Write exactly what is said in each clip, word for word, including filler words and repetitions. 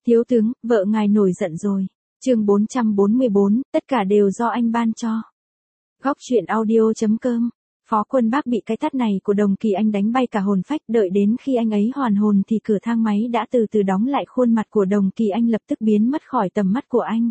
Thiếu tướng, vợ ngài nổi giận rồi. Chương bốn trăm bốn mươi bốn, tất cả đều do anh ban cho. Góc truyện audio chấm com. Phó Quân Bác bị cái tát này của Đồng Kỳ Anh đánh bay cả hồn phách, đợi đến khi anh ấy hoàn hồn thì cửa thang máy đã từ từ đóng lại, khuôn mặt của Đồng Kỳ Anh lập tức biến mất khỏi tầm mắt của anh.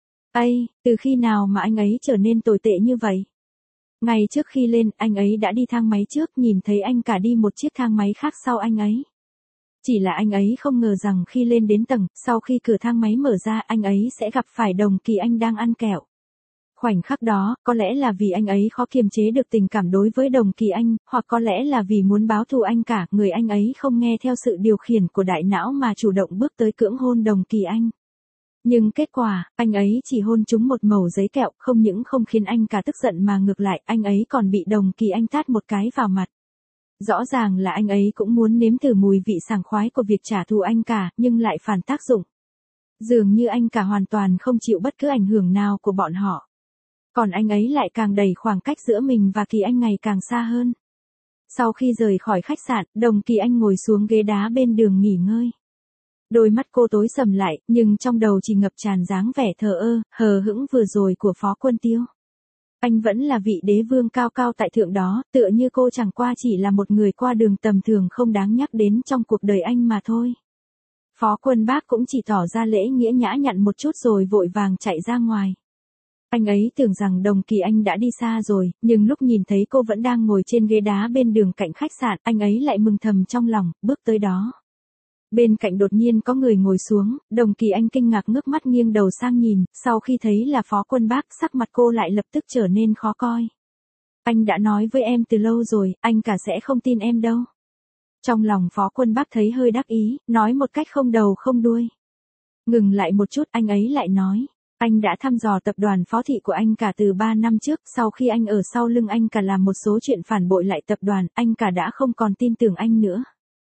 Ây, từ khi nào mà anh ấy trở nên tồi tệ như vậy? Ngày trước khi lên, anh ấy đã đi thang máy trước, nhìn thấy anh cả đi một chiếc thang máy khác sau anh ấy. Chỉ là anh ấy không ngờ rằng khi lên đến tầng, sau khi cửa thang máy mở ra, anh ấy sẽ gặp phải Đồng Kỳ Anh đang ăn kẹo. Khoảnh khắc đó, có lẽ là vì anh ấy khó kiềm chế được tình cảm đối với Đồng Kỳ Anh, hoặc có lẽ là vì muốn báo thù anh cả, người anh ấy không nghe theo sự điều khiển của đại não mà chủ động bước tới cưỡng hôn Đồng Kỳ Anh. Nhưng kết quả, anh ấy chỉ hôn trúng một mẩu giấy kẹo, không những không khiến anh cả tức giận mà ngược lại, anh ấy còn bị Đồng Kỳ Anh tát một cái vào mặt. Rõ ràng là anh ấy cũng muốn nếm thử mùi vị sảng khoái của việc trả thù anh cả, nhưng lại phản tác dụng. Dường như anh cả hoàn toàn không chịu bất cứ ảnh hưởng nào của bọn họ. Còn anh ấy lại càng đẩy khoảng cách giữa mình và Kỳ Anh ngày càng xa hơn. Sau khi rời khỏi khách sạn, Đồng Kỳ Anh ngồi xuống ghế đá bên đường nghỉ ngơi. Đôi mắt cô tối sầm lại, nhưng trong đầu chỉ ngập tràn dáng vẻ thờ ơ, hờ hững vừa rồi của Phó Quân Tiêu. Anh vẫn là vị đế vương cao cao tại thượng đó, tựa như cô chẳng qua chỉ là một người qua đường tầm thường không đáng nhắc đến trong cuộc đời anh mà thôi. Phó Quân Bác cũng chỉ tỏ ra lễ nghĩa nhã nhặn một chút rồi vội vàng chạy ra ngoài. Anh ấy tưởng rằng Đồng Kỳ Anh đã đi xa rồi, nhưng lúc nhìn thấy cô vẫn đang ngồi trên ghế đá bên đường cạnh khách sạn, anh ấy lại mừng thầm trong lòng, bước tới đó. Bên cạnh đột nhiên có người ngồi xuống, Đồng Kỳ Anh kinh ngạc ngước mắt nghiêng đầu sang nhìn, sau khi thấy là Phó Quân Bác, sắc mặt cô lại lập tức trở nên khó coi. Anh đã nói với em từ lâu rồi, anh cả sẽ không tin em đâu. Trong lòng Phó Quân Bác thấy hơi đắc ý, nói một cách không đầu không đuôi. Ngừng lại một chút, anh ấy lại nói, anh đã thăm dò tập đoàn Phó Thị của anh cả từ ba năm trước, sau khi anh ở sau lưng anh cả làm một số chuyện phản bội lại tập đoàn, anh cả đã không còn tin tưởng anh nữa.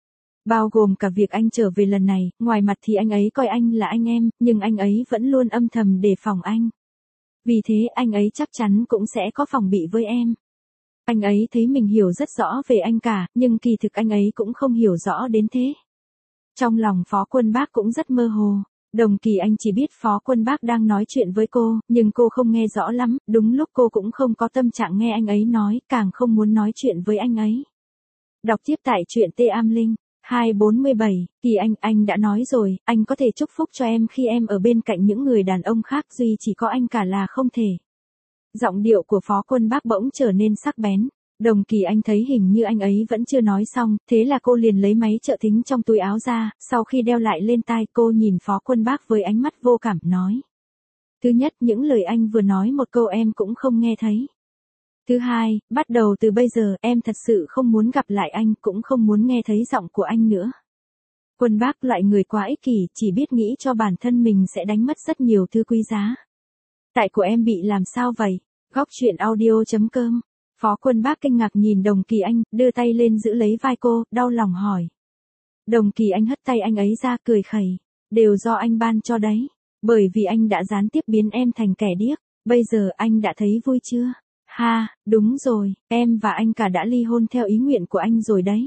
Bao gồm cả việc anh trở về lần này, ngoài mặt thì anh ấy coi anh là anh em, nhưng anh ấy vẫn luôn âm thầm đề phòng anh. Vì thế anh ấy chắc chắn cũng sẽ có phòng bị với em. Anh ấy thấy mình hiểu rất rõ về anh cả, nhưng kỳ thực anh ấy cũng không hiểu rõ đến thế. Trong lòng Phó Quân Bác cũng rất mơ hồ. Đồng Kỳ Anh chỉ biết Phó Quân Bác đang nói chuyện với cô, nhưng cô không nghe rõ lắm, đúng lúc cô cũng không có tâm trạng nghe anh ấy nói, càng không muốn nói chuyện với anh ấy. Đọc tiếp tại truyện Tê Am Linh. hai bốn bảy, Kỳ Anh, anh đã nói rồi, anh có thể chúc phúc cho em khi em ở bên cạnh những người đàn ông khác, duy chỉ có anh cả là không thể. Giọng điệu của Phó Quân Bác bỗng trở nên sắc bén. Đồng Kỳ Anh thấy hình như anh ấy vẫn chưa nói xong, thế là cô liền lấy máy trợ thính trong túi áo ra, sau khi đeo lại lên tai cô nhìn Phó Quân Bác với ánh mắt vô cảm, nói. Thứ nhất, những lời anh vừa nói một câu em cũng không nghe thấy. Thứ hai, bắt đầu từ bây giờ em thật sự không muốn gặp lại anh, cũng không muốn nghe thấy giọng của anh nữa. Quân Bác, loại người quá ích kỷ, chỉ biết nghĩ cho bản thân mình sẽ đánh mất rất nhiều thứ quý giá. Tại của em bị làm sao vậy? Góc truyện audio chấm com. Phó Quân Bác kinh ngạc nhìn Đồng Kỳ Anh, đưa tay lên giữ lấy vai cô, đau lòng hỏi. Đồng Kỳ Anh hất tay anh ấy ra, cười khẩy. Đều do anh ban cho đấy. Bởi vì anh đã gián tiếp biến em thành kẻ điếc. Bây giờ anh đã thấy vui chưa? Ha, đúng rồi, em và anh cả đã ly hôn theo ý nguyện của anh rồi đấy.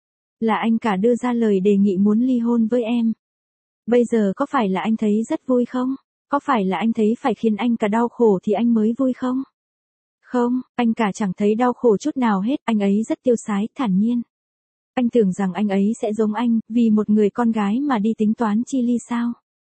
Là anh cả đưa ra lời đề nghị muốn ly hôn với em. Bây giờ có phải là anh thấy rất vui không? Có phải là anh thấy phải khiến anh cả đau khổ thì anh mới vui không? Không, anh cả chẳng thấy đau khổ chút nào hết, anh ấy rất tiêu sái, thản nhiên. Anh tưởng rằng anh ấy sẽ giống anh, vì một người con gái mà đi tính toán chi ly sao?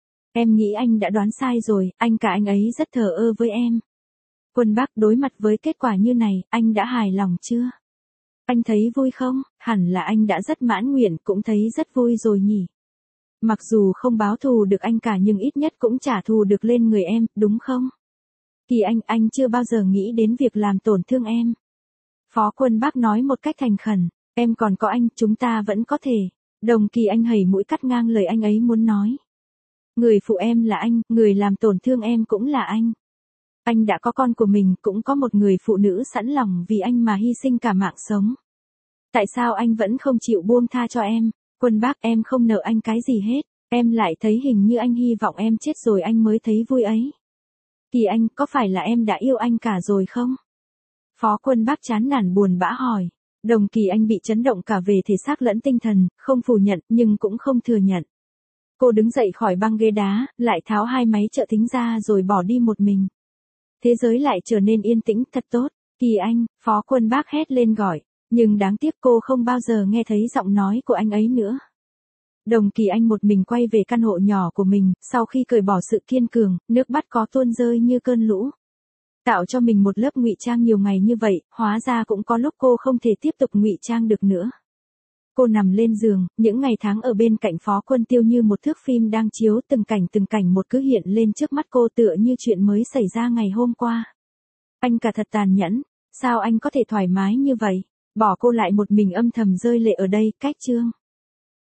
Em nghĩ anh đã đoán sai rồi, anh cả anh ấy rất thờ ơ với em. Quân Bác, đối mặt với kết quả như này, anh đã hài lòng chưa? Anh thấy vui không? Hẳn là anh đã rất mãn nguyện, cũng thấy rất vui rồi nhỉ? Mặc dù không báo thù được anh cả nhưng ít nhất cũng trả thù được lên người em, đúng không? Kỳ Anh, anh chưa bao giờ nghĩ đến việc làm tổn thương em. Phó Quân Bác nói một cách thành khẩn, em còn có anh, chúng ta vẫn có thể. Đồng Kỳ Anh hẩy mũi cắt ngang lời anh ấy muốn nói. Người phụ em là anh, người làm tổn thương em cũng là anh. Anh đã có con của mình, cũng có một người phụ nữ sẵn lòng vì anh mà hy sinh cả mạng sống. Tại sao anh vẫn không chịu buông tha cho em? Quân Bác, em không nợ anh cái gì hết, em lại thấy hình như anh hy vọng em chết rồi anh mới thấy vui ấy. Kỳ Anh, có phải là em đã yêu anh cả rồi không? Phó Quân Bác chán nản buồn bã hỏi. Đồng Kỳ Anh bị chấn động cả về thể xác lẫn tinh thần, không phủ nhận nhưng cũng không thừa nhận. Cô đứng dậy khỏi băng ghế đá, lại tháo hai máy trợ thính ra rồi bỏ đi một mình. Thế giới lại trở nên yên tĩnh, thật tốt. Kỳ Anh, Phó Quân Bác hét lên gọi, nhưng đáng tiếc cô không bao giờ nghe thấy giọng nói của anh ấy nữa. Đồng Kỳ Anh một mình quay về căn hộ nhỏ của mình, sau khi cởi bỏ sự kiên cường, nước mắt có tuôn rơi như cơn lũ. Tạo cho mình một lớp ngụy trang nhiều ngày như vậy, hóa ra cũng có lúc cô không thể tiếp tục ngụy trang được nữa. Cô nằm lên giường, những ngày tháng ở bên cạnh Phó Quân Tiêu như một thước phim đang chiếu, từng cảnh từng cảnh một cứ hiện lên trước mắt cô tựa như chuyện mới xảy ra ngày hôm qua. Anh cả thật tàn nhẫn, sao anh có thể thoải mái như vậy, bỏ cô lại một mình âm thầm rơi lệ ở đây, cách chương.